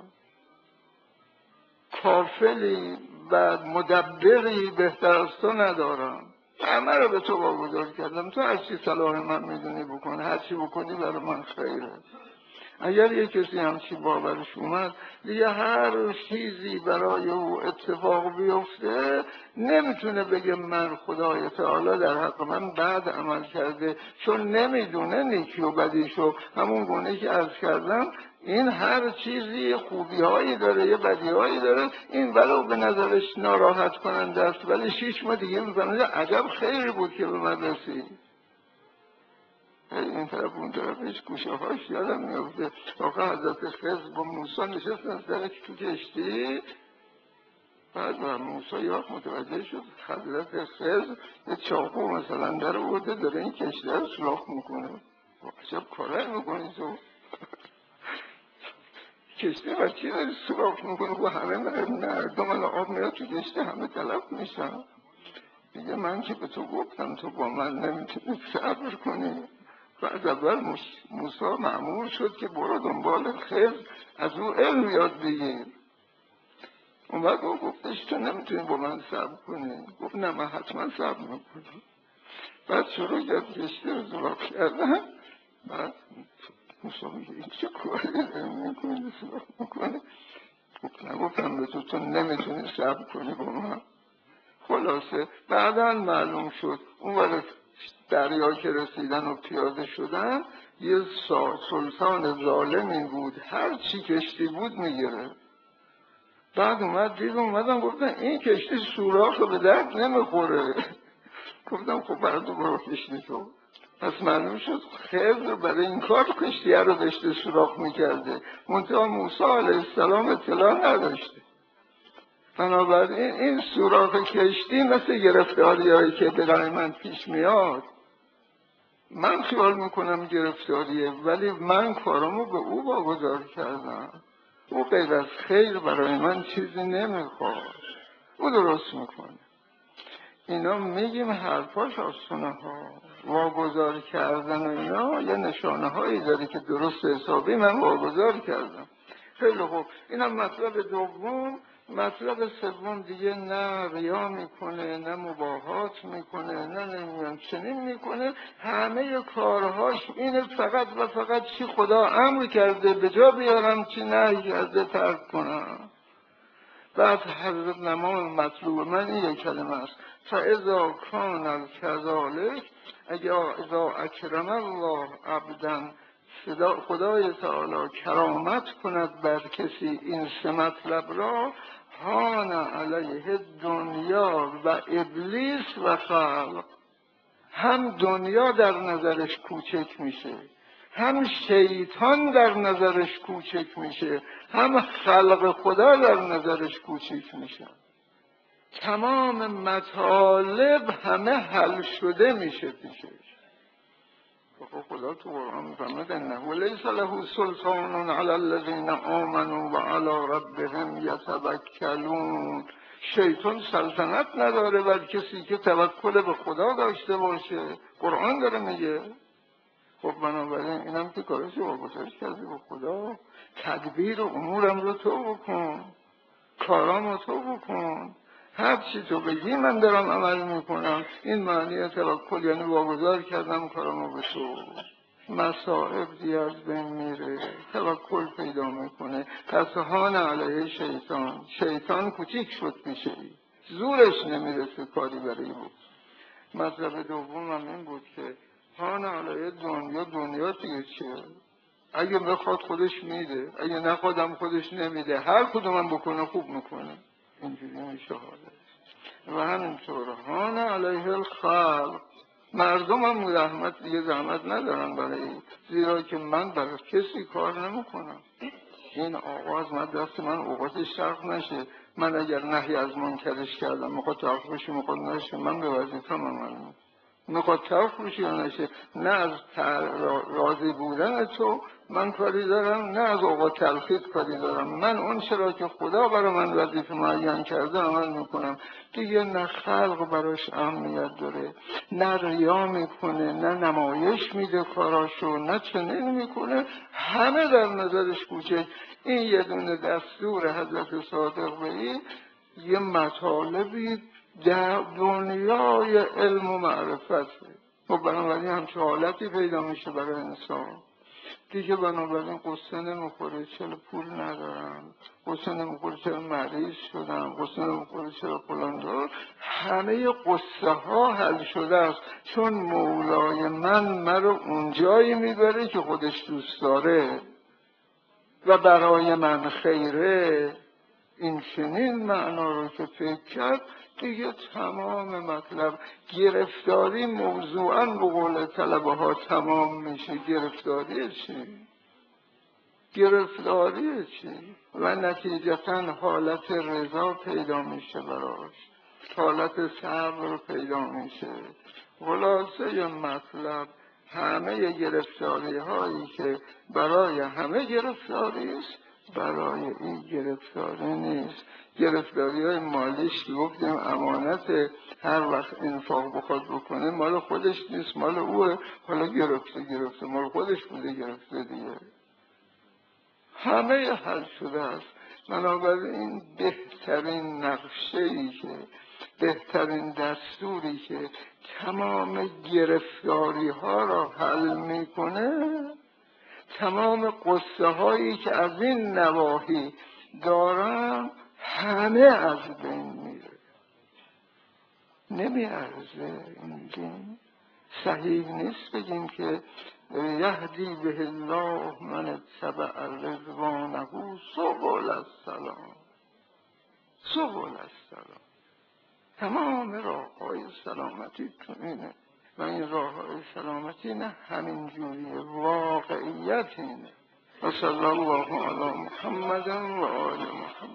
کافلی و مدبری بهتر از تو ندارم، همه رو به تو واگذار کردم، تو هرچی صلاح من میدونی بکن، هرچی بکنی برای من خیره. اگر یک کسی همچی باورش اومد دیگه هر چیزی برای او اتفاق بیفته نمیتونه بگه من خدای تعالی در حق من بد عمل کرده، چون نمیدونه نیکی و بدیشو. همون گونه که عرض کردم این هر چیزی خوبی هایی داره یه بدی هایی داره، این ولو به نظرش ناراحت کننده است ولی 6 ماه دیگه میفهمه عجب خیری بود که به من رسید. این طرف اون طرفش گوشه هاش یادم میفته آقا حضرت خضر با موسی نشستن سر تو کشتی، بعد موسی یه وقت متوجه شد حضرت خضر یه چاقو مثلا در آورده داره این کشتی رو سوراخ میکنه. عجب کاره میکنی تو، کشتی و چی داری سوراخ میکنه؟ و همه مردم آب میاد تو کشتی همه تلف میشن. دیگه من که به تو گفتم تو با من نمیتونی صبر کنی. و از اول موسی مأمور شد که برو دنبال خضر از او علم یاد بگیر. اون وقت او گفتش تو نمیتونی با من صبر کنی. گفت نه من حتما صبر میکنم. بعد شروع کرد کشتی رو سوراخ کردن. بعد موسی میگه این چه کاری داری میکنی سوراخ میکنی؟ گفت نگفتم به تو نمیتونی صبر کنی با من. خلاصه بعدا معلوم شد اون وقت دریا که رسیدن و پیاده شدن یه سلطان ظالمی بود، هر چی کشتی بود میگیره. بعد اومدم گفتن این کشتی سوراخ به درد نمیخوره. گفتم خب برای تو برو کشتی تو. پس معلوم شد خضر برای این کار کشتیه رو داشته سوراخ میکرده، منتها موسی علیه السلام اطلاع نداشته. بنابراین این سوراخ کشتی مثل گرفتاری هایی که برای من پیش میاد من خیال میکنم گرفتاریه، ولی من کارمو به او واگذار کردم. او غیر از خیر برای من چیزی نمیخواد، او درست میکنه. اینا میگیم حرفاش آسونه ها، واگذار کردن و اینا یه نشانه هایی داره که درست حسابی من واگذار کردم. خیلی خوب، اینم مطلب دوم. مطلب سوم دیگه نه ریا میکنه، نه مباهات میکنه، نه نمیدونم چنین میکنه. همه کارهاش اینه فقط و فقط چی خدا امر کرده به جا بیارم، چی نهی کرده ترک کنم. بعد حضرت نماز مطلوب من این کلمه است: فاذا کان کذالک، اذا اکرم الله عبدا، خدای تعالی کرامت کند بر کسی این سه مطلب را، هان علیه دنیا و ابلیس و خلق. هم دنیا در نظرش کوچک میشه، هم شیطان در نظرش کوچک میشه، هم خلق خدا در نظرش کوچک میشه. تمام مطالب همه حل شده میشه پیشش. خدا تو قرآن میفرماید انه لیس له سلطان علی الذین آمنوا و علی ربهم یتوکلون. شیطان سلطنت نداره بر کسی که توکل به خدا داشته باشه. قرآن داره میگه. خب بنابراین اینم که کارشو واگذار کردی به خدا. تدبیر امورم رو تو بکن، کارامو تو بکن، هر چی تو بگی من دارم عمل میکنم. این معنی توکل یعنی واگذار کردم کارامو به تو. مصائب دیگه از بین میره، توکل پیدا میکنه. پس هان علیه شیطان، شیطان کوچیک شد میشه، زورش نمیرسه کاری برای بود. مطلب دوم هم این بود که هان علیه دنیا. دنیا دیگه چیه؟ اگه بخواد خودش میده، اگه نخوادم خودش نمیده. هر کدومم بکنه خوب میکنه. اینجوری میشه حاله. و همینطور هان علیه الخلق. مردم هم رحمت دیگه زحمت ندارن برای، زیرا که من برای کسی کار نمیکنم. این آغاز مدرسه من اوقاتش شرق نشه. من اگر نهی از منکرش کردم میخواد تلخ بشه میخواد نشه، من به وظیفه‌م عمل میکنم. میخواد تلخ بشه یا نشه، نه از راضی بودن تو من کاری دارم، نه از اوقات تلخیت کاری دارم. من اون چرا که خدا برای من وظیفه معین کرده عمل میکنم. دیگه نه خلق براش اهمیت داره، نه ریا میکنه، نه نمایش میده کاراشو، نه چنین میکنه. همه در نظرش کوچک. این یه دونه دستور حضرت صادق بهی یه مطالبی در دنیای علم و معرفت. و بنابراین همچه حالتی پیدا میشه برای انسان. دیگه بنابراین قصه نمیخوره چرا پول ندارم، قصه نمیخوره چرا مریض شدم، قصه نمیخوره چرا فلان دار. همه قصه ها حل شده است، چون مولای من رو اونجایی میبره که خودش دوست داره و برای من خیره. این چنین معنا رو که فکر کرد دیگه تمام مطلب گرفتاری موضوعاً به قول طلبه ها تمام میشه. گرفتاری چی؟ گرفتاری چی؟ و نتیجتاً حالت رضا پیدا میشه براش، حالت صبر پیدا میشه. خلاصه مطلب همه گرفتاری هایی که برای همه گرفتاری است برای این گرفتاری نیست. گرفتاری های مالیش که گفتیم امانت، هر وقت انفاق بخواد بکنه مال خودش نیست، مال اوه. حالا گرفته مال خودش بوده گرفته دیگه. همه حل شده است. بنابراین بهترین نقشه‌ای که، بهترین دستوری که تمام گرفتاری ها را حل میکنه، تمام قصه هایی که از این نواحی دارن همه از بین میره. نمیارزه این دین. صحیح نیست بگیم که یهدی به الله من اتبع رضوانه سبل السلام. سبل السلام، تمام راههای سلامتی تو اینه و این راههای سلامتی نه همین جوریه، واقعیت اینه. و صلی الله علی محمد و آل محمد.